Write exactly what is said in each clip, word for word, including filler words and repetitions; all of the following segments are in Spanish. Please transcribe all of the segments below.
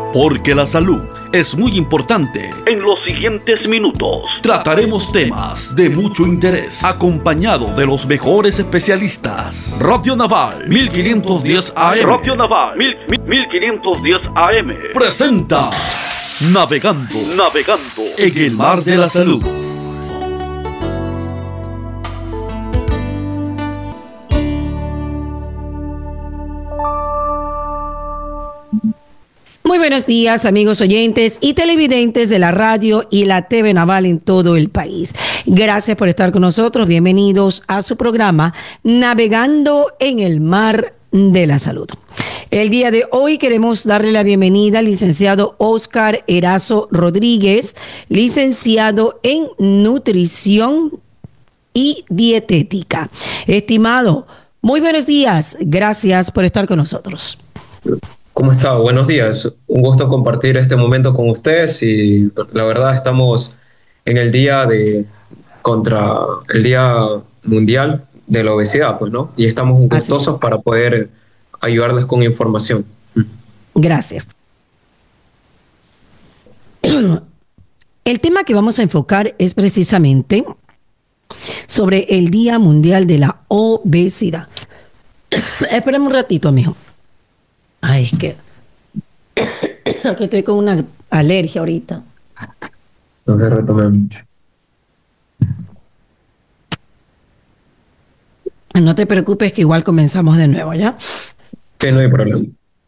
Porque la salud es muy importante. En los siguientes minutos trataremos temas de mucho interés, acompañado de los mejores especialistas. Radio Naval mil quinientos diez A M. Radio Naval mil quinientos diez A M presenta Navegando, navegando en el mar de la salud. Muy buenos días, amigos oyentes y televidentes de la radio y la T V Naval en todo el país. Gracias por estar con nosotros. Bienvenidos a su programa Navegando en el Mar de la Salud. El día de hoy queremos darle la bienvenida al licenciado Óscar Erazo Rodríguez, licenciado en Nutrición y Dietética. Estimado, muy buenos días. Gracias por estar con nosotros. ¿Cómo está? Buenos días. Un gusto compartir este momento con ustedes y la verdad estamos en el día de contra el Día Mundial de la Obesidad, pues, ¿no? Y estamos gustosos para poder ayudarles con información. Gracias. El tema que vamos a enfocar es precisamente sobre el Día Mundial de la Obesidad. Espérame un ratito, mijo. Ay, es que, que estoy con una alergia ahorita. No se retome mucho. No te preocupes que igual comenzamos de nuevo, ¿ya? Sí, no hay problema.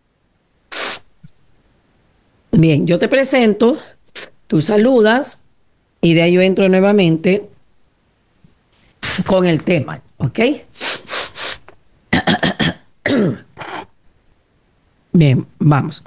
Bien, yo te presento, tú saludas y de ahí yo entro nuevamente con el tema, ¿ok? Bien, vamos.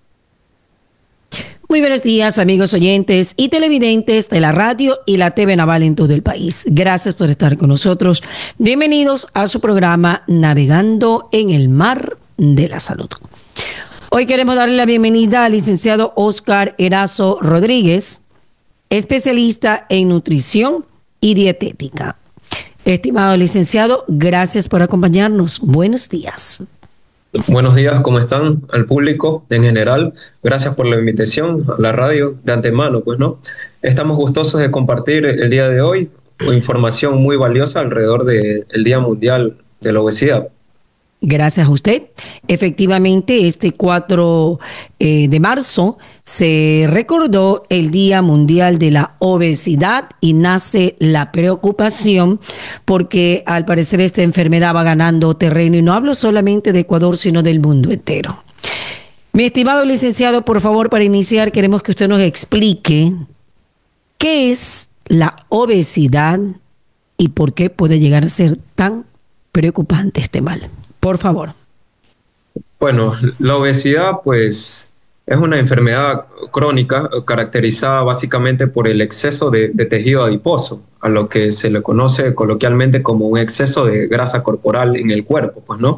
Muy buenos días, amigos oyentes y televidentes de la radio y la T V Naval en todo el país. Gracias por estar con nosotros. Bienvenidos a su programa Navegando en el Mar de la Salud. Hoy queremos darle la bienvenida al licenciado Óscar Erazo Rodríguez, especialista en nutrición y dietética. Estimado licenciado, gracias por acompañarnos. Buenos días. Buenos días, ¿cómo están? Al público en general, gracias por la invitación a la radio de antemano, pues, ¿no? Estamos gustosos de compartir el día de hoy información muy valiosa alrededor del Día Mundial de la Obesidad. Gracias a usted. Efectivamente, este cuatro eh, de marzo se recordó el Día Mundial de la Obesidad y nace la preocupación porque al parecer esta enfermedad va ganando terreno y no hablo solamente de Ecuador, sino del mundo entero. Mi estimado licenciado, por favor, para iniciar queremos que usted nos explique qué es la obesidad y por qué puede llegar a ser tan preocupante este mal. Por favor. Bueno, la obesidad pues es una enfermedad crónica caracterizada básicamente por el exceso de, de tejido adiposo, a lo que se le conoce coloquialmente como un exceso de grasa corporal en el cuerpo, pues, ¿no?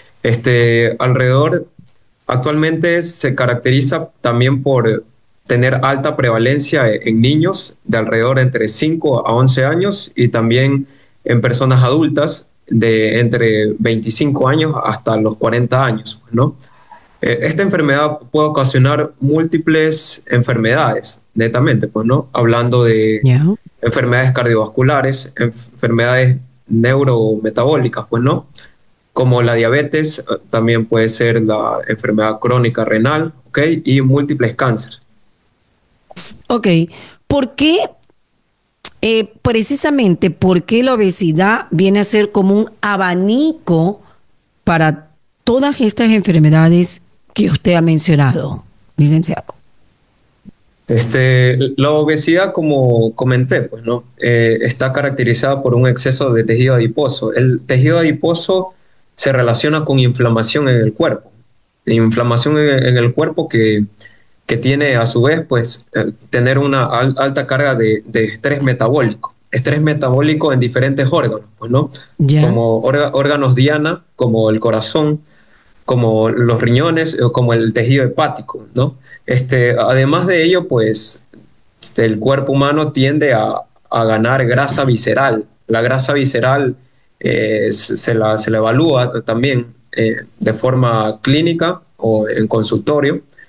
Este, alrededor, actualmente se caracteriza también por tener alta prevalencia en niños de alrededor entre cinco a once años y también en personas adultas de entre veinticinco años hasta los cuarenta años, ¿no? Esta enfermedad puede ocasionar múltiples enfermedades, netamente, pues, ¿no? Hablando de yeah. enfermedades cardiovasculares, enfermedades neurometabólicas, pues, ¿no? Como la diabetes, también puede ser la enfermedad crónica renal, ¿ok? Y múltiples cánceres. Ok, ¿por qué? Eh, precisamente porque la obesidad viene a ser como un abanico para todas estas enfermedades que usted ha mencionado, licenciado. Este, la obesidad, como comenté, pues, ¿no? Eh, está caracterizada por un exceso de tejido adiposo. El tejido adiposo se relaciona con inflamación en el cuerpo. Inflamación en, en el cuerpo que que tiene a su vez pues eh, tener una al, alta carga de, de estrés metabólico, estrés metabólico en diferentes órganos, pues, ¿no? Yeah. Como orga, órganos diana, como el corazón, como los riñones, o como el tejido hepático, ¿no? Este, además de ello, pues este, el cuerpo humano tiende a, a ganar grasa visceral. La grasa visceral eh, se, la, se la evalúa también eh, de forma clínica o en consultorio.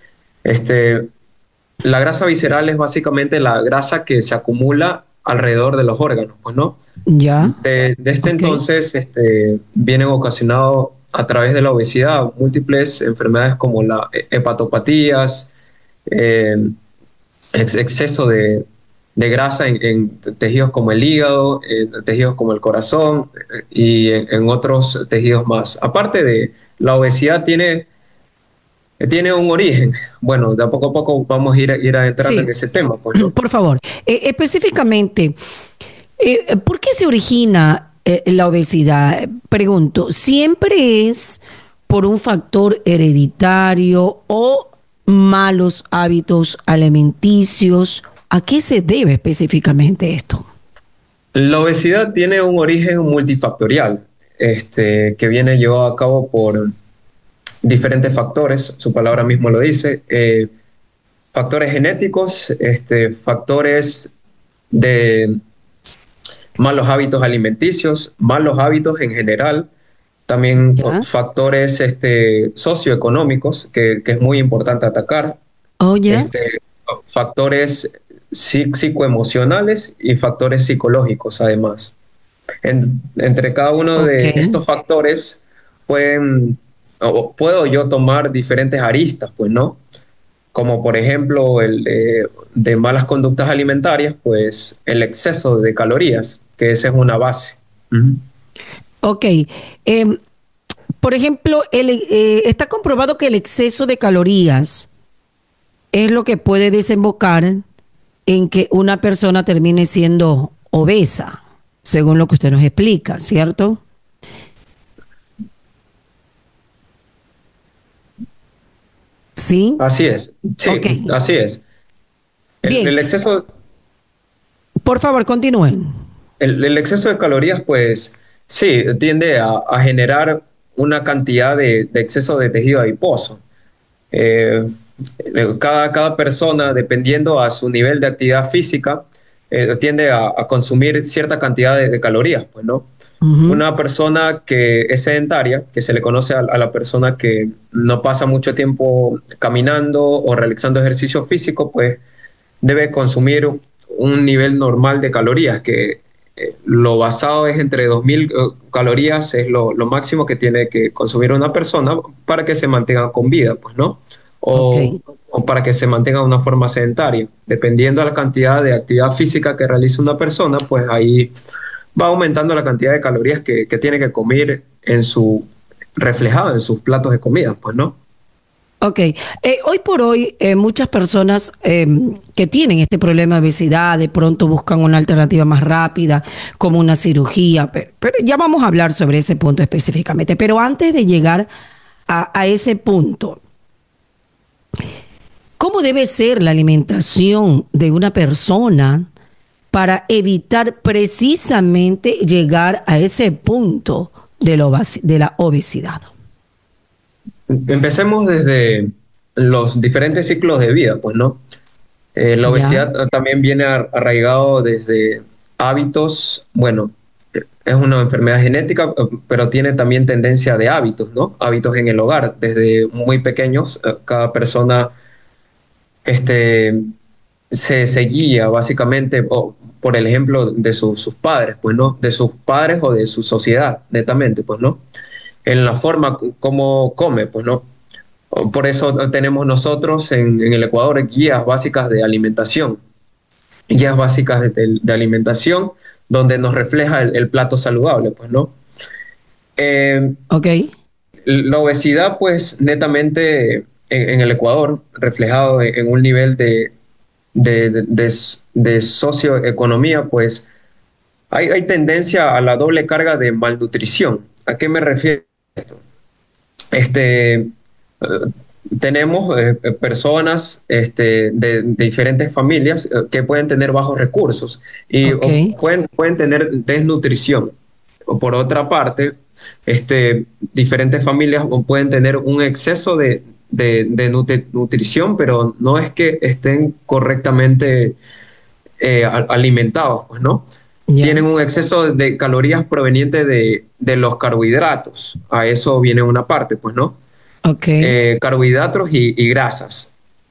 Este, la grasa visceral es básicamente la grasa que se acumula alrededor de los órganos, pues, ¿no? Ya. De, de este Ok. entonces este, vienen ocasionados a través de la obesidad múltiples enfermedades como las hepatopatías, eh, ex- exceso de, de grasa en, en tejidos como el hígado, en tejidos como el corazón eh, y en, en otros tejidos más. Aparte de la obesidad tiene, tiene un origen. Bueno, de a poco a poco vamos a ir, ir adentrando en Sí, ese tema, pues, ¿no? por favor. Eh, específicamente, eh, ¿por qué se origina eh, la obesidad? Pregunto, ¿siempre es por un factor hereditario o malos hábitos alimenticios? ¿A qué se debe específicamente esto? La obesidad tiene un origen multifactorial, este, que viene llevado a cabo por diferentes factores, su palabra mismo lo dice, eh, factores genéticos, este, factores de malos hábitos alimenticios, malos hábitos en general, también oh, ¿Ya? factores este, socioeconómicos, que, que es muy importante atacar, ¿Oh, ya? este, factores psi- psicoemocionales y factores psicológicos además. En- entre cada uno Ok. de estos factores pueden, o puedo yo tomar diferentes aristas, pues, ¿no? Como por ejemplo el eh, de malas conductas alimentarias, pues el exceso de calorías, que esa es una base. Ujú. Ok. Em, por ejemplo, el, eh, está comprobado que el exceso de calorías es lo que puede desembocar en que una persona termine siendo obesa, según lo que usted nos explica, ¿cierto? Sí. Así es, Ok. sí, así es. El, Bien. el exceso, Por favor, continúen. el, el exceso de calorías, pues sí, tiende a, a generar una cantidad de, de exceso de tejido adiposo. Eh, cada, cada persona, dependiendo a su nivel de actividad física, eh, tiende a, a consumir cierta cantidad de, de calorías, pues, ¿no? Ujú. Una persona que es sedentaria, que se le conoce a, a la persona que no pasa mucho tiempo caminando o realizando ejercicio físico, pues debe consumir un nivel normal de calorías, que eh, lo basado es entre dos mil eh, calorías, es lo, lo máximo que tiene que consumir una persona para que se mantenga con vida, pues, ¿no? Ok. O, o para que se mantenga de una forma sedentaria. Dependiendo de la cantidad de actividad física que realice una persona, pues ahí va aumentando la cantidad de calorías que, que tiene que comer en su, reflejado en sus platos de comida, pues, ¿no? Ok. Eh, hoy por hoy, eh, muchas personas eh, que tienen este problema de obesidad de pronto buscan una alternativa más rápida, como una cirugía, pero, pero ya vamos a hablar sobre ese punto específicamente. Pero antes de llegar a, a ese punto, ¿cómo debe ser la alimentación de una persona para evitar precisamente llegar a ese punto de la, obasi- de la obesidad? Empecemos desde los diferentes ciclos de vida, pues, ¿no? Eh, la ¿Ya? obesidad eh, también viene ar- arraigado desde hábitos, bueno, eh, es una enfermedad genética, eh, pero tiene también tendencia de hábitos, ¿no? Hábitos en el hogar. Desde muy pequeños, eh, cada persona este, se, se guía básicamente o, por el ejemplo de su- sus padres, pues, ¿no? De sus padres o de su sociedad, netamente, pues, ¿no? En la forma c- como come, pues, ¿no? Por eso tenemos nosotros en, en el Ecuador guías básicas de alimentación, guías básicas de, de- de alimentación donde nos refleja el, el plato saludable, pues, ¿no? Eh, ¿Ok? la obesidad, pues, netamente en, en el Ecuador, reflejado en, en un nivel de, de, de, de, de socioeconomía, pues, hay, hay tendencia a la doble carga de malnutrición. ¿A qué me refiero? Este, eh, tenemos eh, personas este, de, de diferentes familias eh, que pueden tener bajos recursos y Ok. o pueden, pueden tener desnutrición. O por otra parte, este, diferentes familias o pueden tener un exceso de, de, de nutri- nutrición, pero no es que estén correctamente eh, a- alimentados, pues, ¿no? Ya. Tienen un exceso de calorías provenientes de, de los carbohidratos. A eso viene una parte, pues, ¿no? Ok. Eh, carbohidratos y, y grasas.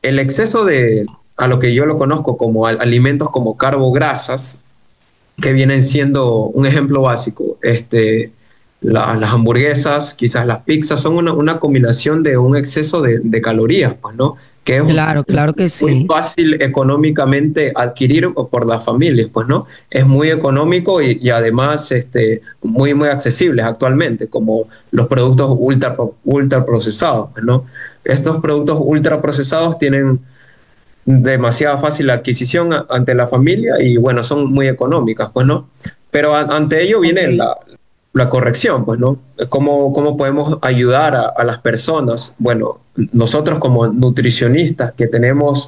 el exceso de, a lo que yo lo conozco como al- alimentos como carbograsas, que vienen siendo un ejemplo básico, este, la- las hamburguesas, quizás las pizzas, son una, una combinación de un exceso de, de calorías, pues, ¿no? Que es Claro, claro que muy sí. fácil económicamente adquirir por las familias, pues, ¿no? Es muy económico y, y además este, muy, muy accesibles actualmente, como los productos ultra, ultra procesados, pues, ¿no? Estos productos ultra procesados tienen demasiada fácil adquisición a- ante la familia y bueno, son muy económicas, pues, ¿no? Pero a- ante ello Ok. viene la, la corrección, pues, ¿no? ¿Cómo, cómo podemos ayudar a, a las personas? Bueno, nosotros como nutricionistas que tenemos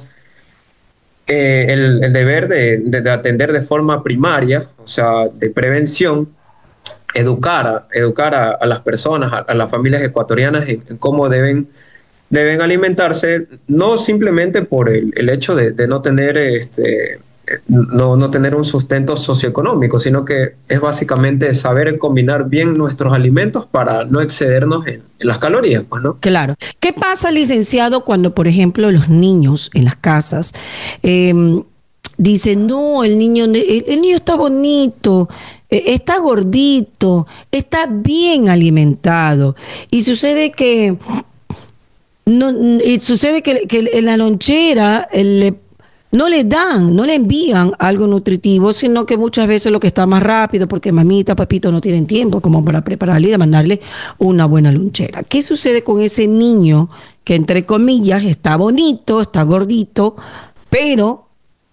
eh, el, el deber de, de- de atender de forma primaria, o sea, de prevención, educar a, educar a, a las personas, a, a las familias ecuatorianas en, en cómo deben deben alimentarse, no simplemente por el, el hecho de, de no tener este, no, no tener un sustento socioeconómico, sino que es básicamente saber combinar bien nuestros alimentos para no excedernos en, en las calorías, pues, ¿no? Claro. ¿Qué pasa, licenciado, cuando, por ejemplo, los niños en las casas em, dicen, no, el niño, el, el niño está bonito, eh, está gordito, está bien alimentado? Y sucede que no, n- y sucede que, que en la lonchera eh, le- no le dan, no le envían algo nutritivo, sino que muchas veces lo que está más rápido, porque mamita, papito no tienen tiempo como para prepararle y de mandarle una buena lonchera. ¿Qué sucede con ese niño que, entre comillas, está bonito, está gordito, pero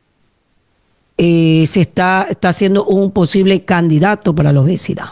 eh, se está, está haciendo un posible candidato para la obesidad?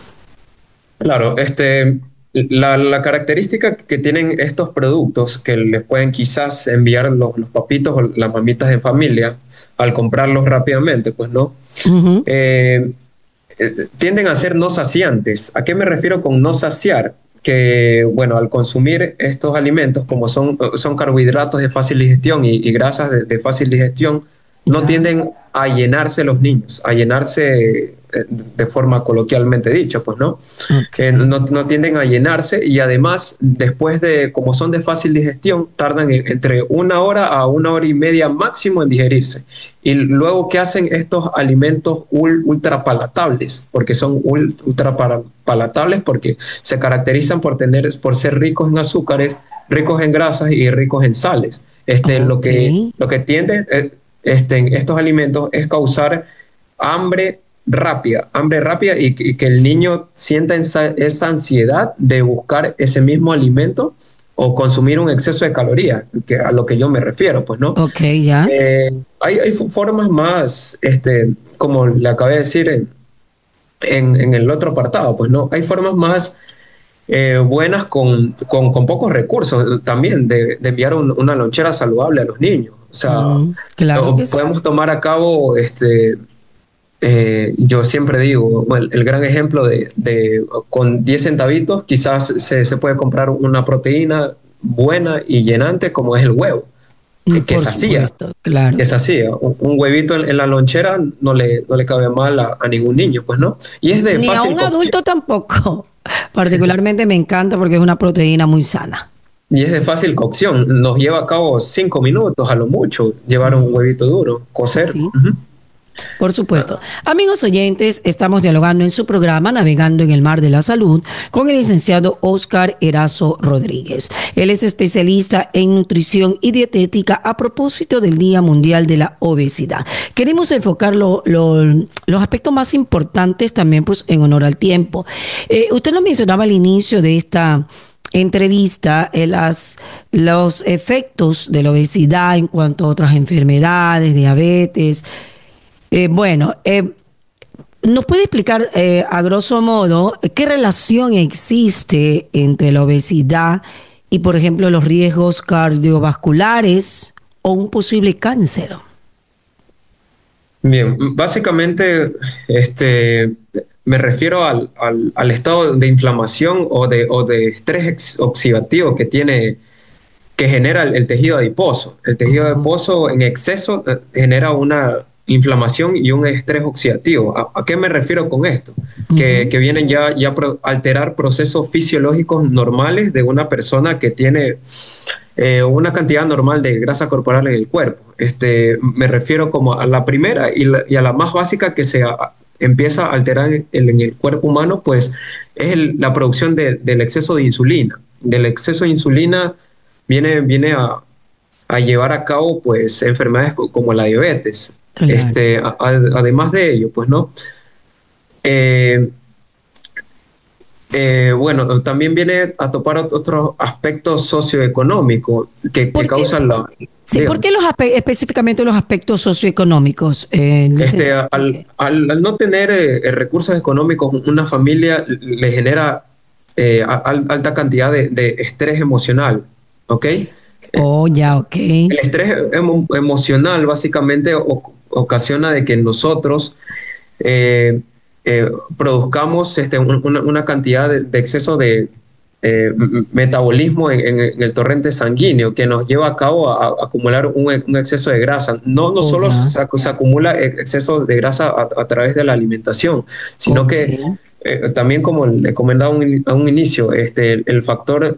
Claro, este, la, la característica que tienen estos productos que les pueden quizás enviar los, los papitos o las mamitas de familia al comprarlos rápidamente, pues, ¿no? Ujú. Eh, eh, tienden a ser no saciantes. ¿A qué me refiero con no saciar? Que, bueno, al consumir estos alimentos, como son, son carbohidratos de fácil digestión y, y grasas de, de fácil digestión, no Ya. tienden a llenarse los niños, a llenarse eh, de forma coloquialmente dicha, pues, ¿no? Ok. Eh, no, no tienden a llenarse y además, después de, como son de fácil digestión, tardan en- entre una hora a una hora y media máximo en digerirse. Y luego, ¿qué hacen estos alimentos ul- ultra palatables? Porque son ul- ultra para- palatables porque se caracterizan por tener, por ser ricos en azúcares, ricos en grasas y ricos en sales. Este, lo Ok. que, lo que tiende eh, este, en estos alimentos es causar hambre rápida, hambre rápida y, y que el niño sienta esa, esa ansiedad de buscar ese mismo alimento o consumir un exceso de calorías, que a lo que yo me refiero, pues, ¿no? Ok, ya. Eh, hay, hay formas más, este, como le acabé de decir en, en, en el otro apartado, pues, ¿no? Hay formas más eh, buenas con, con, con, pocos recursos también de, de enviar un, una lonchera saludable a los niños. O sea, Mm, claro que o sí. podemos tomar a cabo este, eh, yo siempre digo, bueno, el gran ejemplo de, de con diez centavitos quizás se, se puede comprar una proteína buena y llenante como es el huevo, Mm, que, que por sacía, supuesto, claro que que sí. sacía. Un, un huevito en, en la lonchera no le, no le cabe mal a, a ningún niño, pues, ¿no? Y es de Ni a fácil un cocción. adulto tampoco. Particularmente me encanta porque es una proteína muy sana. Y es de fácil cocción. Nos lleva a cabo cinco minutos a lo mucho llevar un Ujú. huevito duro, cocer. Sí, Ujú. por supuesto. Amigos oyentes, estamos dialogando en su programa Navegando en el Mar de la Salud con el licenciado Oscar Erazo Rodríguez. Él es especialista en nutrición y dietética a propósito del Día Mundial de la Obesidad. Queremos enfocar lo- lo- los aspectos más importantes también pues en honor al tiempo. Eh, usted nos mencionaba al inicio de esta entrevista eh, las, los efectos de la obesidad en cuanto a otras enfermedades, diabetes. Eh, bueno, eh, ¿nos puede explicar eh, a grosso modo qué relación existe entre la obesidad y, por ejemplo, los riesgos cardiovasculares o un posible cáncer? Bien, básicamente este, me refiero al, al- al estado de inflamación o de, o de estrés ex- oxidativo que tiene, que genera el, el tejido adiposo. El tejido Oh, adiposo en exceso eh, genera una, inflamación y un estrés oxidativo. ¿A, a qué me refiero con esto? Uh-huh. Que, que vienen ya, ya a alterar procesos fisiológicos normales de una persona que tiene eh, una cantidad normal de grasa corporal en el cuerpo. Este, me refiero como a la primera y, la, y a la más básica que se a, empieza a alterar en, en el cuerpo humano, pues es el, la producción de, del exceso de insulina. Del exceso de insulina viene, viene a, a llevar a cabo pues enfermedades como la diabetes. Claro. Este, a, a, además de ello, pues no. Eh, eh, bueno, también viene a topar otros aspectos socioeconómicos que, que causan la... Sí, ¿por qué los específicamente los aspectos socioeconómicos? Eh, este, al, al, al no tener eh, recursos económicos, una familia le genera eh, al, alta cantidad de, de estrés emocional, ¿ok? Oh, ya, ok. El estrés emo emocional básicamente o, ocasiona de que nosotros eh, eh, produzcamos este, una, una cantidad de, de exceso de eh, metabolismo en, en, en el torrente sanguíneo que nos lleva a cabo a, a acumular un, un exceso de grasa. No, no oh, solo se, se acumula exceso de grasa a, a través de la alimentación, sino okay. que eh, también, como le comentaba un, a un inicio, este, el, el factor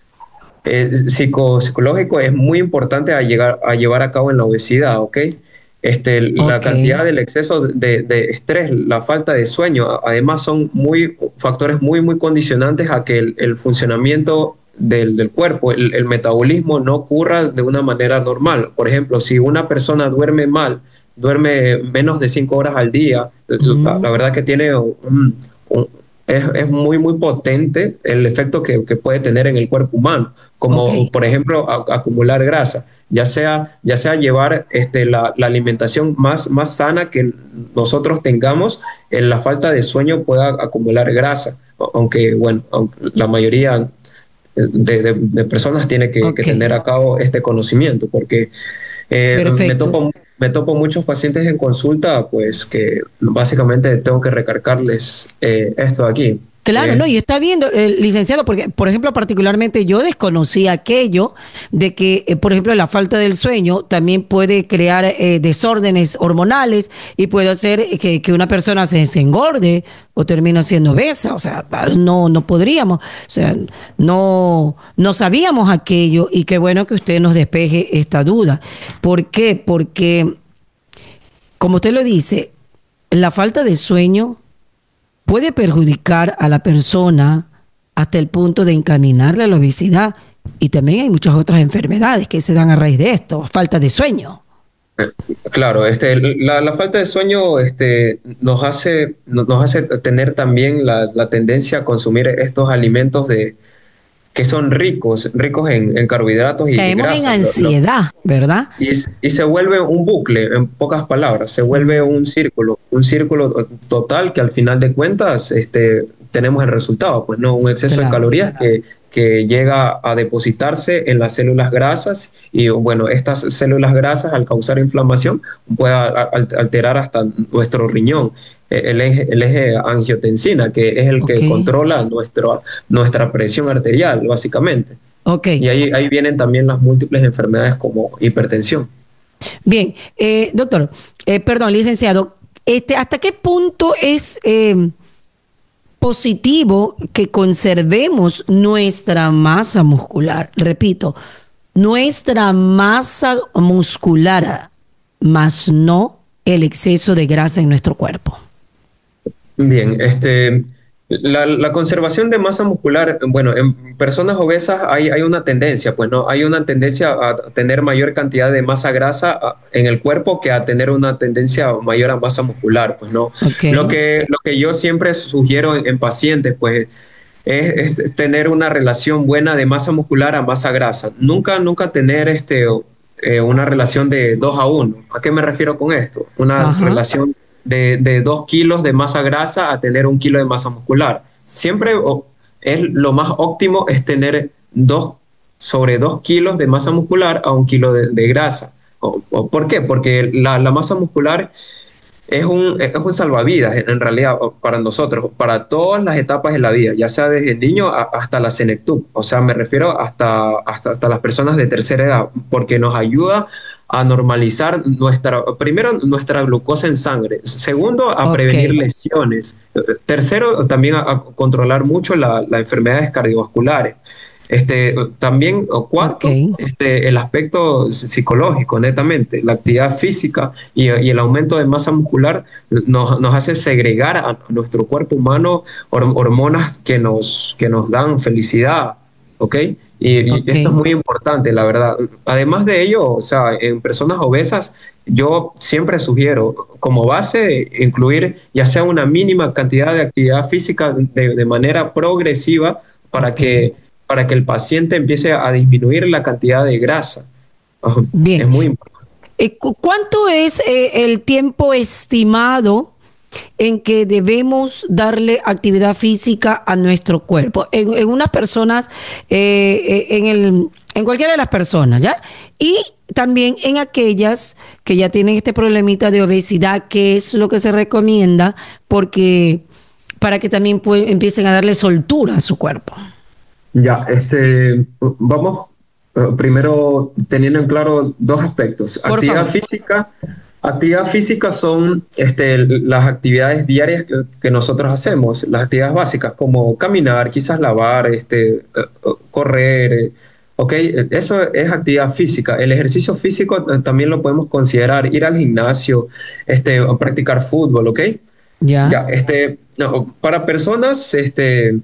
Eh, psico, psicológico es muy importante a, llegar, a llevar a cabo en la obesidad, ¿ok? Este, okay. La cantidad del exceso de, de estrés, la falta de sueño, además son muy, factores muy, muy condicionantes a que el, el funcionamiento del, del cuerpo, el, el metabolismo no ocurra de una manera normal. Por ejemplo, si una persona duerme mal, duerme menos de cinco horas al día, mm. la, la verdad que tiene un, un Es, es muy, muy potente el efecto que, que puede tener en el cuerpo humano, como okay. por ejemplo a, acumular grasa, ya sea, ya sea llevar este, la, la alimentación más, más sana que nosotros tengamos, en la falta de sueño pueda acumular grasa, aunque bueno, aunque la mayoría de, de, de personas tiene que, okay. que tener a cabo este conocimiento, porque eh, me topo Me topo muchos pacientes en consulta, pues que básicamente tengo que recargarles eh, esto de aquí. Claro, es... no, y está viendo, eh, licenciado, porque, por ejemplo, particularmente yo desconocía aquello de que, eh, por ejemplo, la falta del sueño también puede crear eh, desórdenes hormonales y puede hacer que, que una persona se, se engorde o termine siendo obesa. O sea, no, no podríamos, o sea, no, no sabíamos aquello, y qué bueno que usted nos despeje esta duda. ¿Por qué? Porque, como usted lo dice, la falta de sueño puede perjudicar a la persona hasta el punto de encaminarle a la obesidad, y también hay muchas otras enfermedades que se dan a raíz de esto, falta de sueño. Claro, este, la, la falta de sueño este, nos, hace, nos hace tener también la, la tendencia a consumir estos alimentos de, que son ricos, ricos en, en carbohidratos y Caemos grasas. en ansiedad, ¿no? ¿Verdad? Y, y se vuelve un bucle, en pocas palabras, se vuelve un círculo, un círculo total que al final de cuentas este, tenemos el resultado, pues no, un exceso claro, de calorías claro. que, que llega a depositarse en las células grasas, y bueno, estas células grasas al causar inflamación puede alterar hasta nuestro riñón. El eje, el eje angiotensina, que es el okay. que controla nuestro, nuestra presión arterial, básicamente. Okay. Y ahí, ahí vienen también las múltiples enfermedades como hipertensión. Bien, eh, doctor, eh, perdón, licenciado, este, ¿hasta qué punto es eh, positivo que conservemos nuestra masa muscular? Repito, nuestra masa muscular, más no el exceso de grasa en nuestro cuerpo. Bien, este, la, la conservación de masa muscular, bueno, en personas obesas hay, hay una tendencia, pues no, hay una tendencia a tener mayor cantidad de masa grasa en el cuerpo que a tener una tendencia mayor a masa muscular, pues no. Okay. Lo que, lo que yo siempre sugiero en, en pacientes, pues, es, es tener una relación buena de masa muscular a masa grasa. Nunca, nunca tener este, eh, una relación de dos a uno. ¿A qué me refiero con esto? Una Ajá. relación de, de dos kilos de masa grasa a tener un kilo de masa muscular. Siempre oh, es lo más óptimo es tener dos, sobre dos kilos de masa muscular a un kilo de, de grasa. O, o, ¿Por qué? Porque la, la masa muscular es un, es un salvavidas en realidad para nosotros, para todas las etapas de la vida, ya sea desde el niño a, hasta la senectud. O sea, me refiero hasta, hasta, hasta las personas de tercera edad, porque nos ayuda a normalizar nuestra, primero, nuestra glucosa en sangre. Segundo, a Ok. prevenir lesiones. Tercero, también a, a controlar mucho la- las enfermedades cardiovasculares. Este, también, o Ok. cuarto, este, el aspecto psicológico, netamente. La actividad física y, y el aumento de masa muscular nos, nos hace segregar a nuestro cuerpo humano hor- hormonas que nos, que nos dan felicidad, ¿ok? Y, y Ok. esto es muy importante, la verdad. Además de ello, o sea, en personas obesas, yo siempre sugiero como base incluir ya sea una mínima cantidad de actividad física de, de manera progresiva para Ok. que, para que el paciente empiece a disminuir la cantidad de grasa. Ajá. Es Bien. muy importante. Eh, cu- ¿Cuánto es eh, el tiempo estimado en que debemos darle actividad física a nuestro cuerpo? En, en unas personas, eh, eh, en el, en cualquiera de las personas, ¿ya? Y también en aquellas que ya tienen este problemita de obesidad, que es lo que se recomienda, porque para que también pue- empiecen a darle soltura a su cuerpo. Ya, este, vamos eh, primero teniendo en claro dos aspectos. Por Actividad favor. física. Actividad física son este, las actividades diarias que, que nosotros hacemos, las actividades básicas como caminar, quizás lavar, este, eh, eh, correr, eh, ¿ok? Eso es actividad física. El ejercicio físico eh, también lo podemos considerar ir al gimnasio, este, o practicar fútbol, ¿ok? ¿Ya? Ya, este, no, para personas, este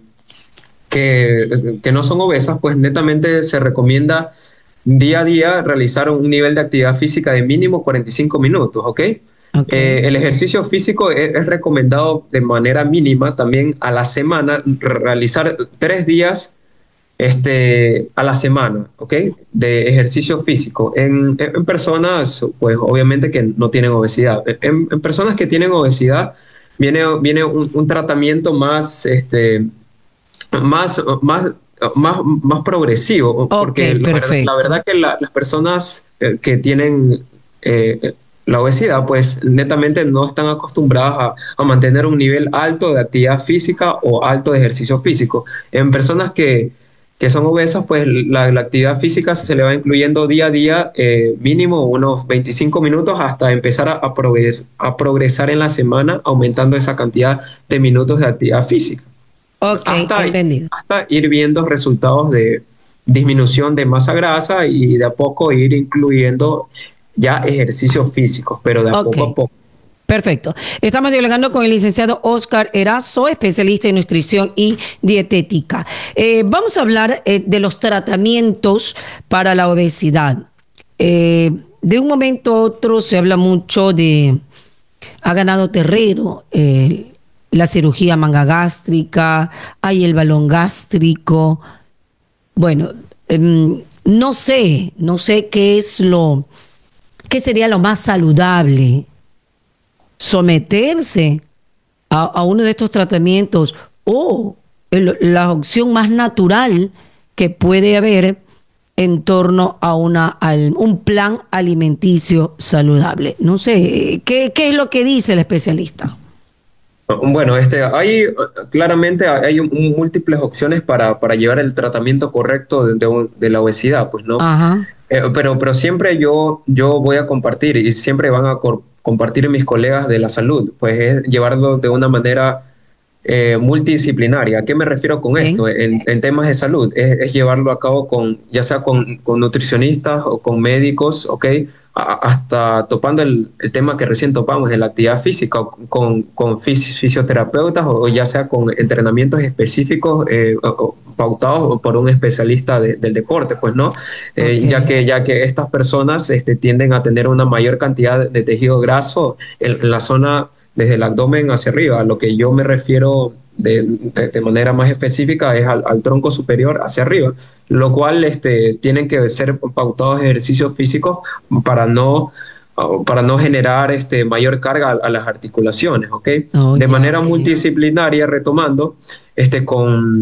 que, que no son obesas, pues netamente se recomienda día a día realizar un nivel de actividad física de mínimo cuarenta y cinco minutos, ¿ok? Ok. Eh, el ejercicio físico es, es recomendado de manera mínima también a la semana, realizar tres días este, a la semana, ¿ok? De ejercicio físico. En, en- en personas, pues obviamente que no tienen obesidad. En, en personas que tienen obesidad, viene, viene un, un tratamiento más, este, más, más, más, más progresivo, Ok, porque la verdad, la perfecto. verdad que la- las personas eh, que tienen eh, la obesidad, pues netamente no están acostumbradas a, a mantener un nivel alto de actividad física o alto de ejercicio físico. En personas que, que son obesas, pues la, la actividad física se le va incluyendo día a día, eh, mínimo unos veinticinco minutos hasta empezar a, a progres- a progresar en la semana, aumentando esa cantidad de minutos de actividad física Ok, hasta, entendido. hasta ir viendo resultados de disminución de masa grasa y de a poco ir incluyendo ya ejercicios físicos, pero de a Ok. poco a poco. Perfecto. Estamos dialogando con el licenciado Oscar Erazo, especialista en nutrición y dietética. Eh, vamos a hablar eh, de los tratamientos para la obesidad. Eh, de un momento a otro se habla mucho de, ha ganado terreno, eh, la cirugía manga gástrica, hay el balón gástrico. Bueno, em, no sé, no sé qué es lo, qué sería lo más saludable, someterse a, a uno de estos tratamientos o el- la opción más natural que puede haber en torno a una, al- un plan alimenticio saludable. No sé, ¿qué, qué es lo que dice el especialista? Bueno, este, hay eh, claramente hay un- un múltiples opciones para, para llevar el tratamiento correcto de, de un- de la obesidad, pues, ¿no? Ajá, Eh, pero, pero siempre yo, yo voy a compartir y siempre van a cor- compartir mis colegas de la salud, pues es llevarlo de una manera eh, multidisciplinaria. ¿A qué me refiero con esto? bien, En, en temas de salud, es, es llevarlo a cabo con, ya sea con, con nutricionistas o con médicos, ¿ok? A- hasta topando el, el tema que recién topamos de la actividad física, o con, con fis- fisioterapeutas o, o ya sea con entrenamientos específicos eh, o- o pautados por un especialista de- del deporte, pues no. ok, Eh, ya que, ya que estas personas este, tienden a tener una mayor cantidad de tejido graso en, en la zona desde el abdomen hacia arriba. A lo que yo me refiero de, de, de manera más específica es al, al, tronco superior hacia arriba, lo cual este, tienen que ser pautados ejercicios físicos para no para no generar este, mayor carga a, a las articulaciones, ¿ok? oh, De ya, manera ok, multidisciplinaria, retomando, este, con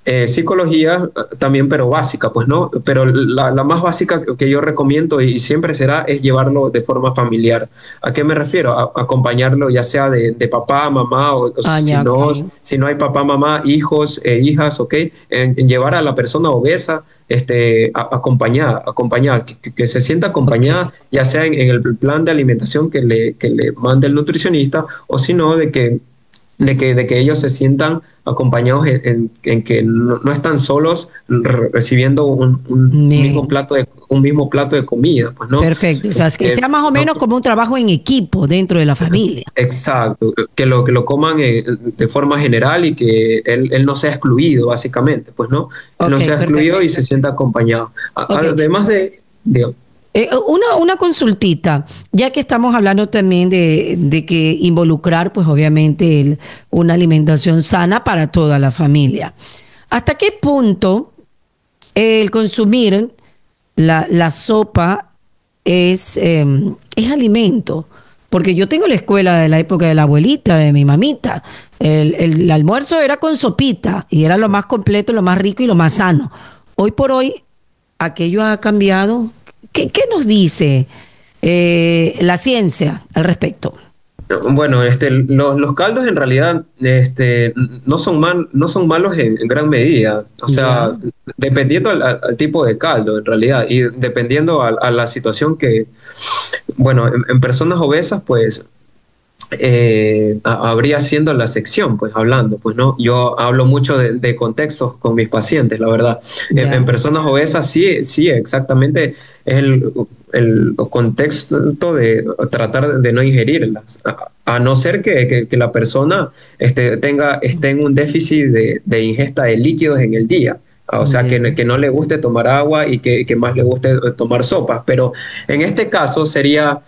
Eh, psicología también, pero básica, pues no, pero la, la más básica que yo recomiendo y siempre será es llevarlo de forma familiar. ¿A qué me refiero? A, a acompañarlo ya sea de, de papá, mamá, o, o Ah, si ya, no, ok. si no hay papá, mamá, hijos e hijas, ¿ok? En, en llevar a la persona obesa este, a, acompañada, acompañada, que, que se sienta Ok. acompañada, ya sea en, en el plan de alimentación que le, que le mande el nutricionista, o si no, de que de que, de que ellos se sientan acompañados en, en- en que no, no están solos re- recibiendo un, un mismo Bien. plato de, un mismo plato de comida, pues no. Perfecto. O sea, es que Eh, sea más o no, menos como un trabajo en equipo dentro de la familia. exacto, que lo, que lo coman eh, de forma general y que él, él no sea excluido, básicamente, pues no, él Ok, no sea excluido perfecto. y se sienta acompañado. A- Ok. Además de, de- Eh, una, una consultita, ya que estamos hablando también de, de que involucrar, pues obviamente, el- una alimentación sana para toda la familia. ¿Hasta qué punto el consumir la, la sopa es, eh, es alimento? Porque yo tengo la escuela de la época de la abuelita, de mi mamita. El, el- el almuerzo era con sopita y era lo más completo, lo más rico y lo más sano. Hoy por hoy, aquello ha cambiado. ¿Qué, qué nos dice eh, la ciencia al respecto? Bueno, este, lo- los caldos en realidad este, no son mal, no son malos en, en gran medida. O sea, Ya, dependiendo al, al- al tipo de caldo en realidad y dependiendo a, a la situación que, bueno, en, en personas obesas, pues eh, a- habría siendo la sección, pues hablando, pues no, yo hablo mucho de, de contextos con mis pacientes, la verdad. En, en ya, personas obesas sí, sí, exactamente es el, el contexto de tratar de no ingerirlas, a, a no ser que, que- que la persona este, tenga, esté en un déficit de, de ingesta de líquidos en el día. O sea, que, ya. que no le guste tomar agua y que, que más le guste tomar sopas. Pero en este caso sería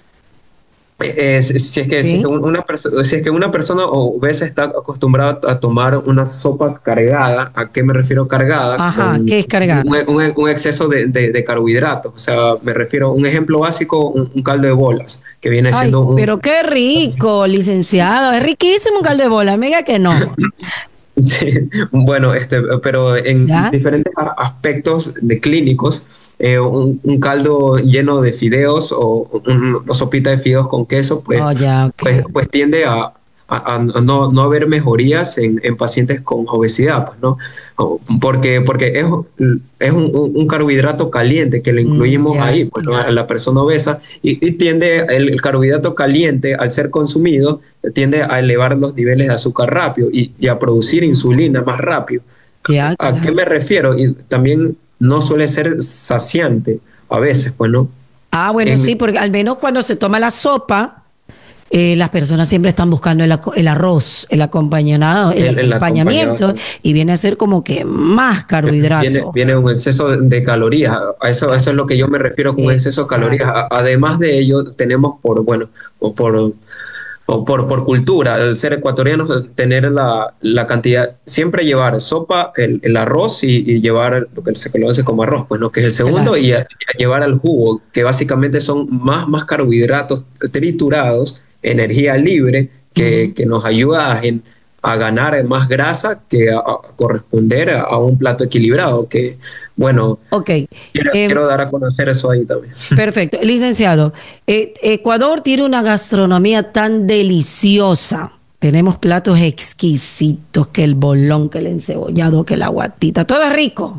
eh, si si es que, si es que ¿Sí? una perso- si es que una persona obesa está acostumbrada a tomar una sopa cargada, ¿a qué me refiero cargada? Con Ajá, un, ¿qué es cargada? un- un exceso de, de- de carbohidratos. O sea, me refiero a un ejemplo básico, un, un caldo de bolas, que viene Ay, siendo un, pero qué rico, licenciado. Es riquísimo un caldo de bola. Mega que no. sí, bueno, este, pero en ¿Ya? diferentes a- aspectos de clínicos, eh, un, un caldo lleno de fideos o un- una sopita de fideos con queso, pues, Oh, ya, ok. pues, pues tiende a, a- a no, no haber mejorías en, en pacientes con obesidad, pues, ¿no? O- Porque, porque es, es un, un- un carbohidrato caliente que le Mm, incluimos ya ahí, pues, ¿no? A entiendo. la persona obesa y, y tiende el, el carbohidrato caliente al ser consumido tiende a elevar los niveles de azúcar rápido y, y a producir insulina más rápido. Ya, ¿A qué claro. me refiero? Y también no suele ser saciante a veces, pues, ¿no? Ah, bueno, En sí, porque al menos cuando se toma la sopa, eh, las personas siempre están buscando el, aco- el arroz, el acompañado, el el, el acompañado acompañamiento, y viene a ser como que más viene, carbohidrato. viene un exceso de, de calorías. A eso, eso es Así, lo que yo me refiero con un exceso de calorías. exacto. A- además de ello, tenemos por, bueno, o por, o por, por cultura, el ser ecuatoriano, tener la, la cantidad, siempre llevar sopa, el, el arroz y, y llevar lo que se conoce como arroz, pues no, que es el segundo, Claro. y a- a llevar al jugo, que básicamente son más, más carbohidratos triturados, energía libre, que, Ujú. que nos ayuda a, gen- a ganar más grasa que a, a corresponder a, a un plato equilibrado, que bueno, Ok. quiero, Em, quiero dar a conocer eso ahí también. Perfecto. Licenciado, eh, Ecuador tiene una gastronomía tan deliciosa. Tenemos platos exquisitos, que el bolón, que el encebollado, que la guatita, todo es rico.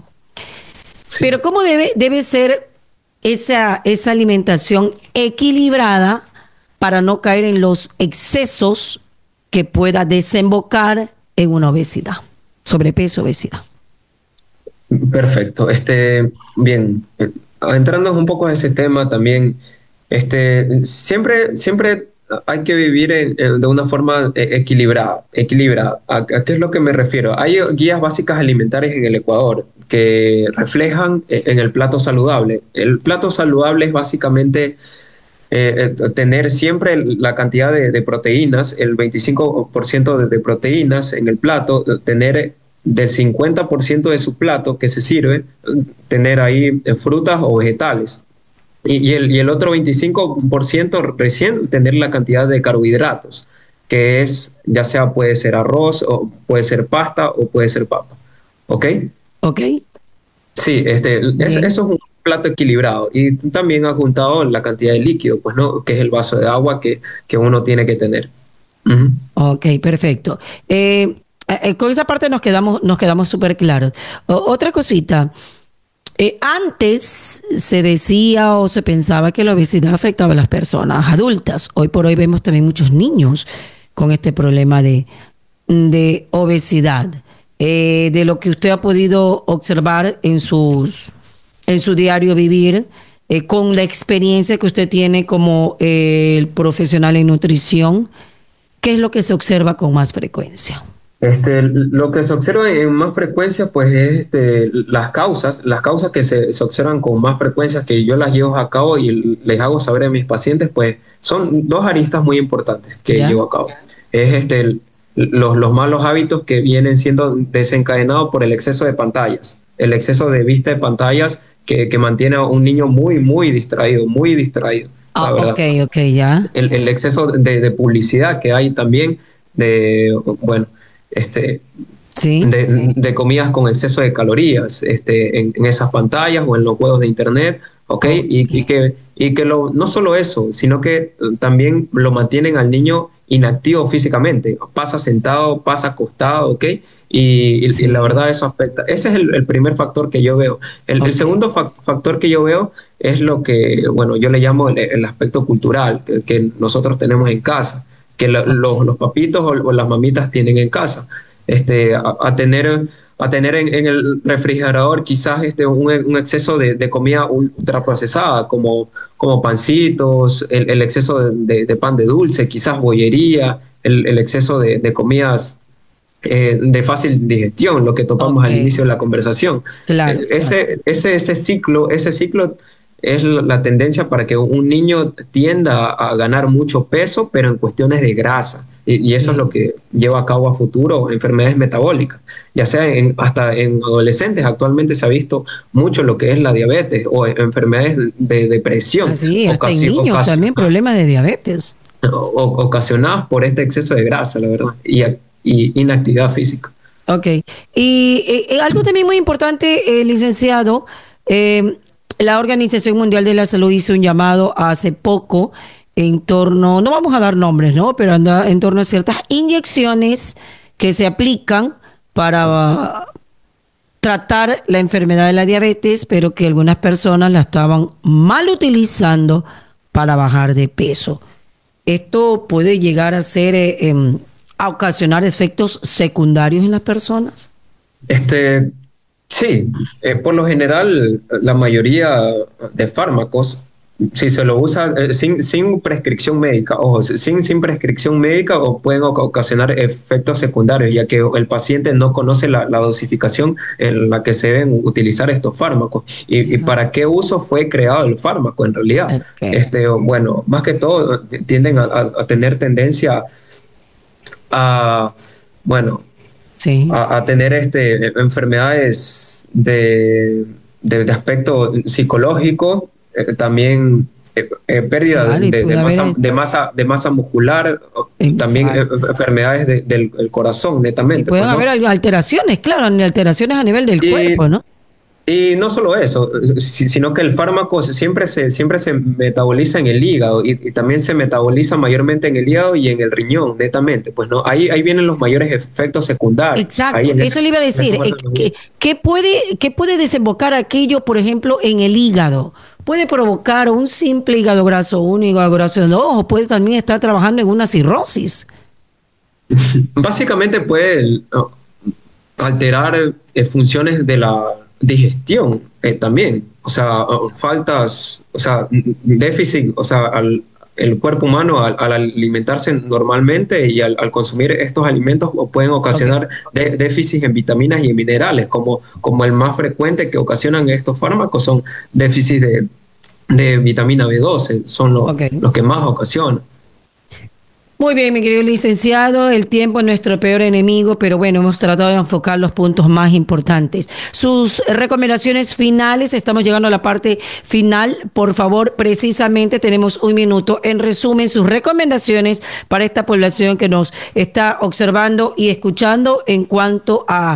Sí. Pero ¿cómo debe, debe ser esa, esa alimentación equilibrada para no caer en los excesos que pueda desembocar en una obesidad? Sobrepeso, obesidad. Perfecto. Este, bien, eh, entrando un poco a ese tema también, este, siempre, siempre hay que vivir en- en- de una forma eh, equilibrada. Equilibrada. ¿A, a qué es lo que me refiero? Hay guías básicas alimentarias en el Ecuador que reflejan eh, en el plato saludable. El plato saludable es básicamente eh, eh, tener siempre la cantidad de, de proteínas, el veinticinco por ciento de, de proteínas en el plato, tener del cincuenta por ciento de su plato que se sirve, tener ahí eh, frutas o vegetales. Y, y, el, y el otro veinticinco por ciento recién tener la cantidad de carbohidratos, que es, ya sea puede ser arroz, o puede ser pasta o puede ser papa. ¿ok? Ok. Sí, este, es- eso es un plato equilibrado y también ha juntado la cantidad de líquido, pues, ¿no? Que es el vaso de agua que, que uno tiene que tener. Ujú. Ok, perfecto. Eh, eh, con esa parte nos quedamos, nos quedamos súper claros. O- otra cosita, eh, antes se decía o se pensaba que la obesidad afectaba a las personas adultas. Hoy por hoy vemos también muchos niños con este problema de, de obesidad. Eh, de lo que usted ha podido observar en sus, en su diario vivir, eh, con la experiencia que usted tiene como eh, el profesional en nutrición. ¿Qué es lo que se observa con más frecuencia? Este, lo que se observa en más frecuencia, pues, es este, las causas, las causas que se, se observan con más frecuencia, que yo las llevo a cabo y les hago saber a mis pacientes, pues, son dos aristas muy importantes que ¿Ya? llevo a cabo. Es este, el- los, los malos hábitos que vienen siendo desencadenados por el exceso de pantallas, el exceso de vista de pantallas que, que mantiene a un niño muy, muy distraído, muy distraído, la Ah, ok, verdad. ok, ya. El, el exceso de, de publicidad que hay también, de, bueno, este, Sí. de, de comidas con exceso de calorías este, en, en esas pantallas o en los juegos de internet, ¿ok? Ok. Y, y que, y que lo, no solo eso, sino que eh, también lo mantienen al niño inactivo físicamente, pasa sentado, pasa acostado, ¿ok? Y, y- y la Sí. verdad eso afecta. Ese es el, el primer factor que yo veo. El, el Ok. segundo fac- factor que yo veo es lo que, bueno, yo le llamo el, el aspecto cultural que, que nosotros tenemos en casa, que lo- Ok. los, los papitos o, o las mamitas tienen en casa este, a, a tener, a tener en, en el refrigerador quizás este, un, un exceso de, de comida ultraprocesada, como, como pancitos, el, el exceso de, de- de pan de dulce, quizás bollería, el, el exceso de, de comidas eh, de fácil digestión, lo que topamos Ok. al inicio de la conversación. Claro, Eh, exacto. ese, ese, ese ciclo, ese ciclo es la la tendencia para que un niño tienda a ganar mucho peso, pero en cuestiones de grasa. Y, y eso es lo Sí. que lleva a cabo a futuro enfermedades metabólicas, ya sea en, hasta en adolescentes. Actualmente se ha visto mucho lo que es la diabetes o enfermedades de, de depresión Así, hasta en ocasi- niños ocasi- también problemas de diabetes. o- ocasionadas por este exceso de grasa, la verdad, y, y inactividad física. Ok. Y eh, eh, algo también muy importante, eh, licenciado, eh, la Organización Mundial de la Salud hizo un llamado hace poco en torno, no vamos a dar nombres, ¿no? Pero anda en torno a ciertas inyecciones que se aplican para tratar la enfermedad de la diabetes, pero que algunas personas la estaban mal utilizando para bajar de peso. Esto puede llegar a ser, eh, em, a ocasionar efectos secundarios en las personas. Este, sí, eh, por lo general, la mayoría de fármacos, si se lo usa eh, sin, sin prescripción médica, ojo, sin, sin prescripción médica, o pueden oca- ocasionar efectos secundarios, ya que el paciente no conoce la, la dosificación en la que se deben utilizar estos fármacos y, y Ajá. para qué uso fue creado el fármaco en realidad. Ok. Este, bueno, más que todo tienden a, a- a tener tendencia a, bueno, Sí. a, a tener este, enfermedades de, de, de aspecto psicológico, eh, también eh, eh, pérdida Claro, y de, de puede masa, haber, de, masa, de masa muscular, también eh, exacto. enfermedades de, del el corazón, Y netamente, pueden pues, ¿no? haber al- alteraciones, claro, ni alteraciones a nivel del cuerpo, Y ¿no? y no solo eso, si- sino que el fármaco siempre se, siempre se metaboliza en el hígado y, y también se metaboliza mayormente en el hígado y en el riñón, netamente. Pues no, ahí, ahí vienen los mayores efectos secundarios. Ahí Exacto, en ese, eso le iba a en esa decir. parte eh, de los ¿Qué, hígados. qué puede, qué puede desembocar aquello, por ejemplo, en el hígado? Puede provocar un simple hígado graso uno, hígado graso dos, o puede también estar trabajando en una cirrosis. Básicamente puede ¿no? alterar eh, funciones de la digestión eh, también. O sea, uh, faltas, o sea, déficit, o sea, al, el cuerpo humano al, al alimentarse normalmente y al, al, consumir estos alimentos pueden Ok. ocasionar de, déficits en vitaminas y en minerales, como, como el más frecuente que ocasionan estos fármacos son déficits de, de vitamina B doce, son los, Ok. los que más ocasionan. Muy bien, mi querido licenciado, el tiempo es nuestro peor enemigo, pero bueno, hemos tratado de enfocar los puntos más importantes. Sus recomendaciones finales, estamos llegando a la parte final, por favor, precisamente tenemos un minuto. En resumen, sus recomendaciones para esta población que nos está observando y escuchando en cuanto a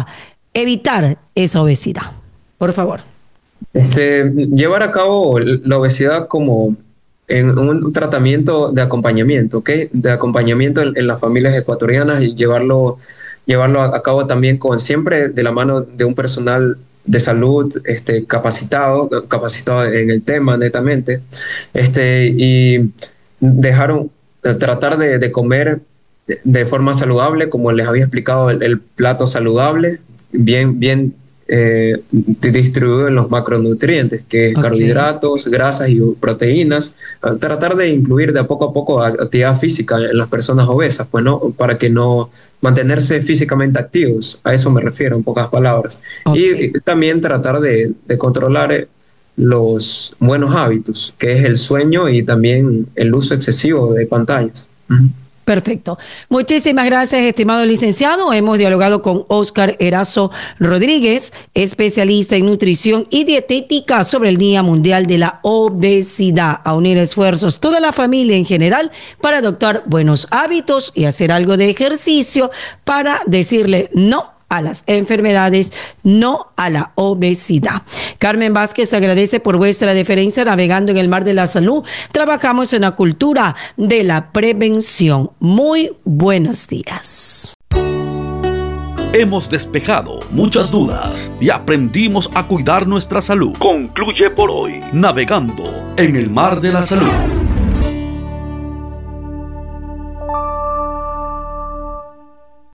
evitar esa obesidad? Por favor. Este, llevar a cabo la obesidad como en un tratamiento de acompañamiento, ¿ok? De acompañamiento en, en las familias ecuatorianas y llevarlo, llevarlo a cabo también con siempre de la mano de un personal de salud este, capacitado, capacitado en el tema netamente, este, y dejar un, tratar de, de comer de forma saludable, como les había explicado, el, el plato saludable, bien, bien Eh, distribuido en los macronutrientes, que es okay. carbohidratos, grasas y proteínas. Tratar de incluir de a poco a poco actividad física en las personas obesas, pues no, para que no mantenerse físicamente activos. A eso me refiero en pocas palabras. Okay. Y, y también tratar de, de controlar los buenos hábitos, que es el sueño y también el uso excesivo de pantallas. Uh-huh. Perfecto. Muchísimas gracias, estimado licenciado. Hemos dialogado con Óscar Erazo Rodríguez, especialista en nutrición y dietética, sobre el Día Mundial de la Obesidad. A unir esfuerzos toda la familia en general para adoptar buenos hábitos y hacer algo de ejercicio para decirle no a las enfermedades, no a la obesidad. Carmen Vázquez agradece por vuestra deferencia. Navegando en el mar de la salud, trabajamos en la cultura de la prevención. Muy buenos días. Hemos despejado muchas dudas y aprendimos a cuidar nuestra salud. Concluye por hoy Navegando en el mar de la salud.